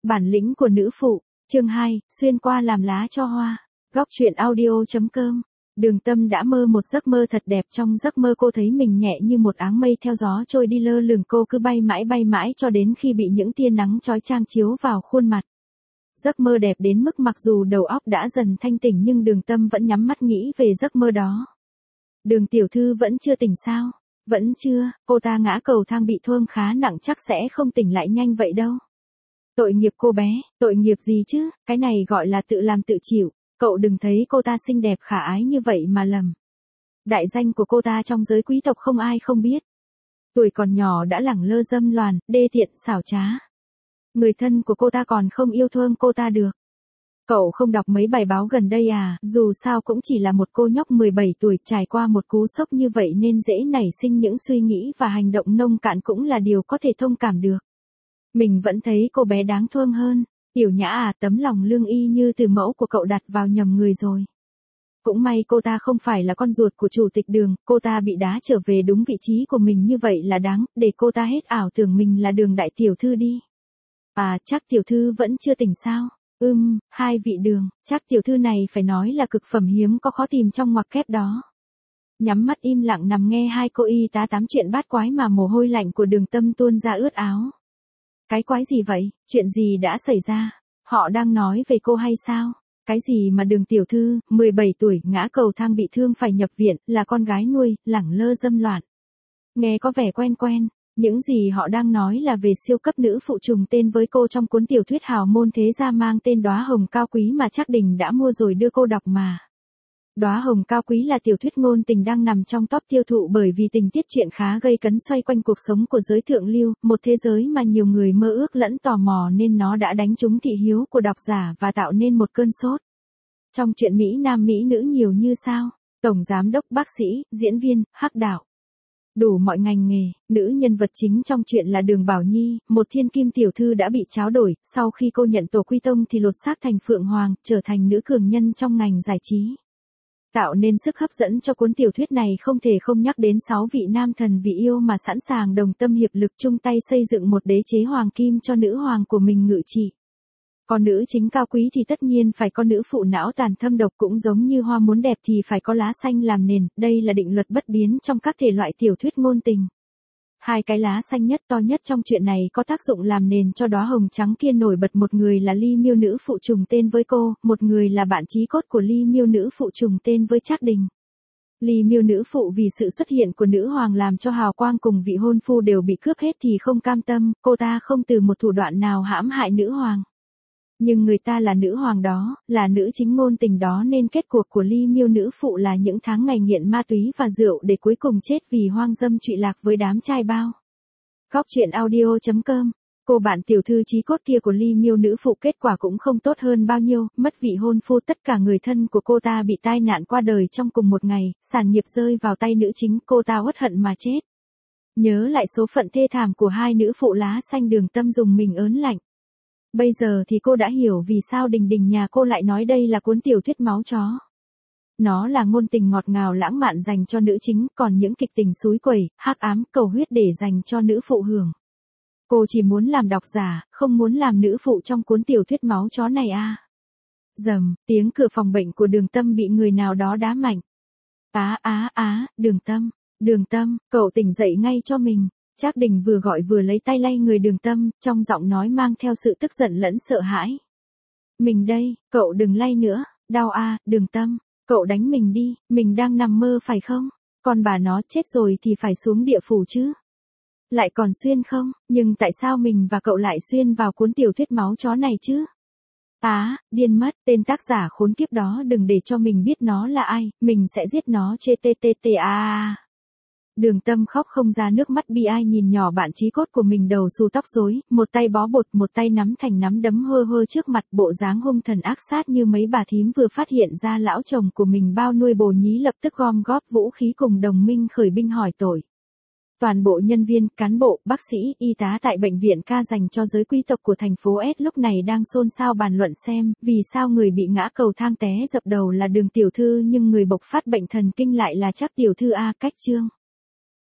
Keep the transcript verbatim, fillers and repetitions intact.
Bản lĩnh của nữ phụ, chương hai, xuyên qua làm lá cho hoa. Góc truyện audio.com. Đường Tâm đã mơ một giấc mơ thật đẹp, trong giấc mơ cô thấy mình nhẹ như một áng mây theo gió trôi đi lơ lửng, cô cứ bay mãi bay mãi cho đến khi bị những tia nắng chói chang chiếu vào khuôn mặt. Giấc mơ đẹp đến mức mặc dù đầu óc đã dần thanh tỉnh nhưng Đường Tâm vẫn nhắm mắt nghĩ về giấc mơ đó. Đường tiểu thư vẫn chưa tỉnh sao? Vẫn chưa, cô ta ngã cầu thang bị thương khá nặng, chắc sẽ không tỉnh lại nhanh vậy đâu. Tội nghiệp cô bé, tội nghiệp gì chứ, cái này gọi là tự làm tự chịu, cậu đừng thấy cô ta xinh đẹp khả ái như vậy mà lầm. Đại danh của cô ta trong giới quý tộc không ai không biết. Tuổi còn nhỏ đã lẳng lơ dâm loàn, đê tiện, xảo trá. Người thân của cô ta còn không yêu thương cô ta được. Cậu không đọc mấy bài báo gần đây à, dù sao cũng chỉ là một cô nhóc mười bảy tuổi trải qua một cú sốc như vậy nên dễ nảy sinh những suy nghĩ và hành động nông cạn cũng là điều có thể thông cảm được. Mình vẫn thấy cô bé đáng thương hơn. Tiểu Nhã à, tấm lòng lương y như từ mẫu của cậu đặt vào nhầm người rồi. Cũng may cô ta không phải là con ruột của chủ tịch Đường, cô ta bị đá trở về đúng vị trí của mình như vậy là đáng, để cô ta hết ảo tưởng mình là Đường đại tiểu thư đi. À, chắc tiểu thư vẫn chưa tỉnh sao? Ừm, hai vị Đường, chắc tiểu thư này phải nói là cực phẩm hiếm có khó tìm trong ngoặc kép đó. Nhắm mắt im lặng nằm nghe hai cô y tá tám chuyện bát quái mà mồ hôi lạnh của Đường Tâm tuôn ra ướt áo. Cái quái gì vậy, chuyện gì đã xảy ra? Họ đang nói về cô hay sao? Cái gì mà Đường tiểu thư, mười bảy tuổi, ngã cầu thang bị thương phải nhập viện, là con gái nuôi, lẳng lơ dâm loạn. Nghe có vẻ quen quen, những gì họ đang nói là về siêu cấp nữ phụ trùng tên với cô trong cuốn tiểu thuyết hào môn thế gia mang tên Đóa Hồng Cao Quý mà Trác Đình đã mua rồi đưa cô đọc mà. Đóa Hồng Cao Quý là tiểu thuyết ngôn tình đang nằm trong top tiêu thụ bởi vì tình tiết truyện khá gây cấn xoay quanh cuộc sống của giới thượng lưu, một thế giới mà nhiều người mơ ước lẫn tò mò nên nó đã đánh trúng thị hiếu của độc giả và tạo nên một cơn sốt. Trong truyện Mỹ Nam Mỹ nữ nhiều như sao, tổng giám đốc, bác sĩ, diễn viên, hắc đạo. Đủ mọi ngành nghề, nữ nhân vật chính trong truyện là Đường Bảo Nhi, một thiên kim tiểu thư đã bị tráo đổi, sau khi cô nhận tổ quy tông thì lột xác thành Phượng Hoàng, trở thành nữ cường nhân trong ngành giải trí. Tạo nên sức hấp dẫn cho cuốn tiểu thuyết này không thể không nhắc đến sáu vị nam thần vì yêu mà sẵn sàng đồng tâm hiệp lực chung tay xây dựng một đế chế hoàng kim cho nữ hoàng của mình ngự trị. Còn nữ chính cao quý thì tất nhiên phải có nữ phụ não tàn thâm độc, cũng giống như hoa muốn đẹp thì phải có lá xanh làm nền, đây là định luật bất biến trong các thể loại tiểu thuyết ngôn tình. Hai cái lá xanh nhất to nhất trong chuyện này có tác dụng làm nền cho đóa hồng trắng kia nổi bật, một người là Ly Miêu nữ phụ trùng tên với cô, một người là bạn chí cốt của Ly Miêu nữ phụ trùng tên với Trác Đình. Ly Miêu nữ phụ vì sự xuất hiện của nữ hoàng làm cho hào quang cùng vị hôn phu đều bị cướp hết thì không cam tâm, cô ta không từ một thủ đoạn nào hãm hại nữ hoàng. Nhưng người ta là nữ hoàng đó, là nữ chính ngôn tình đó nên kết cuộc của Ly Miêu nữ phụ là những tháng ngày nghiện ma túy và rượu để cuối cùng chết vì hoang dâm trụy lạc với đám trai bao. Góc truyện audio.com. Cô bạn tiểu thư chí cốt kia của Ly Miêu nữ phụ kết quả cũng không tốt hơn bao nhiêu, mất vị hôn phu, tất cả người thân của cô ta bị tai nạn qua đời trong cùng một ngày, sản nghiệp rơi vào tay nữ chính, cô ta uất hận mà chết. Nhớ lại số phận thê thảm của hai nữ phụ lá xanh, Đường Tâm dùng mình ớn lạnh. Bây giờ thì cô đã hiểu vì sao Đình Đình nhà cô lại nói đây là cuốn tiểu thuyết máu chó. Nó là ngôn tình ngọt ngào lãng mạn dành cho nữ chính, còn những kịch tình xúi quẩy, hắc ám, cầu huyết để dành cho nữ phụ hưởng. Cô chỉ muốn làm độc giả, không muốn làm nữ phụ trong cuốn tiểu thuyết máu chó này à. Rầm, tiếng cửa phòng bệnh của Đường Tâm bị người nào đó đá mạnh. Á á á, Đường Tâm, Đường Tâm, cậu tỉnh dậy ngay cho mình. Trác Đình vừa gọi vừa lấy tay lay người Đường Tâm, trong giọng nói mang theo sự tức giận lẫn sợ hãi. Mình đây, cậu đừng lay nữa, đau à, Đường Tâm, cậu đánh mình đi, mình đang nằm mơ phải không? Còn bà nó chết rồi thì phải xuống địa phủ chứ. Lại còn xuyên không, nhưng tại sao mình và cậu lại xuyên vào cuốn tiểu thuyết máu chó này chứ? Á, điên mất, tên tác giả khốn kiếp đó đừng để cho mình biết nó là ai, mình sẽ giết nó chê tê tê tê a. Đường Tâm khóc không ra nước mắt, bi ai nhìn nhỏ bạn chí cốt của mình đầu xù tóc rối, một tay bó bột, một tay nắm thành nắm đấm hơ hơ trước mặt, bộ dáng hung thần ác sát như mấy bà thím vừa phát hiện ra lão chồng của mình bao nuôi bồ nhí, lập tức gom góp vũ khí cùng đồng minh khởi binh hỏi tội. Toàn bộ nhân viên, cán bộ, bác sĩ, y tá tại bệnh viện ca dành cho giới quý tộc của thành phố S lúc này đang xôn xao bàn luận xem vì sao người bị ngã cầu thang té dập đầu là Đường tiểu thư nhưng người bộc phát bệnh thần kinh lại là Trác tiểu thư a. Cách chương.